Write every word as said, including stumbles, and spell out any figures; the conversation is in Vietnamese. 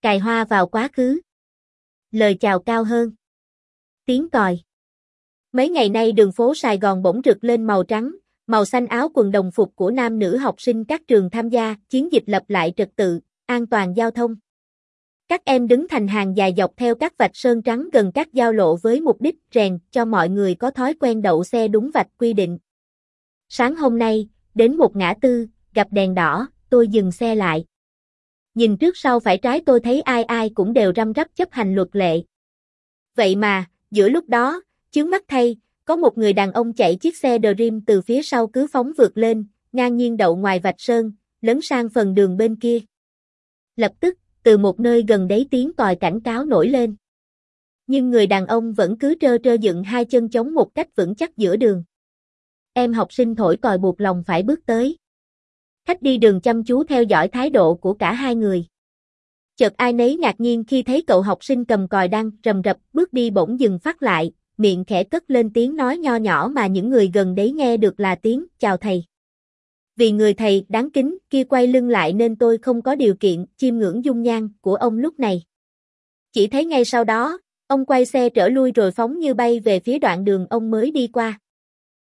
Cài hoa vào quá khứ. Lời chào cao hơn. Tiếng còi. Mấy ngày nay đường phố Sài Gòn bỗng rực lên màu trắng, màu xanh áo quần đồng phục của nam nữ học sinh các trường tham gia chiến dịch lập lại trật tự, an toàn giao thông. Các em đứng thành hàng dài dọc theo các vạch sơn trắng gần các giao lộ với mục đích rèn cho mọi người có thói quen đậu xe đúng vạch quy định. Sáng hôm nay, đến một ngã tư, gặp đèn đỏ, tôi dừng xe lại. Nhìn trước sau phải trái tôi thấy ai ai cũng đều răm rắp chấp hành luật lệ. Vậy mà, giữa lúc đó, chướng mắt thay, có một người đàn ông chạy chiếc xe Dream từ phía sau cứ phóng vượt lên, ngang nhiên đậu ngoài vạch sơn, lấn sang phần đường bên kia. Lập tức, từ một nơi gần đấy tiếng còi cảnh cáo nổi lên. Nhưng người đàn ông vẫn cứ trơ trơ dựng hai chân chống một cách vững chắc giữa đường. Em học sinh thổi còi buộc lòng phải bước tới. Khách đi đường chăm chú theo dõi thái độ của cả hai người. Chợt ai nấy ngạc nhiên khi thấy cậu học sinh cầm còi đang rầm rập bước đi bỗng dừng phát lại, miệng khẽ cất lên tiếng nói nho nhỏ mà những người gần đấy nghe được là tiếng chào thầy. Vì người thầy đáng kính kia quay lưng lại nên tôi không có điều kiện chiêm ngưỡng dung nhan của ông lúc này. Chỉ thấy ngay sau đó, ông quay xe trở lui rồi phóng như bay về phía đoạn đường ông mới đi qua.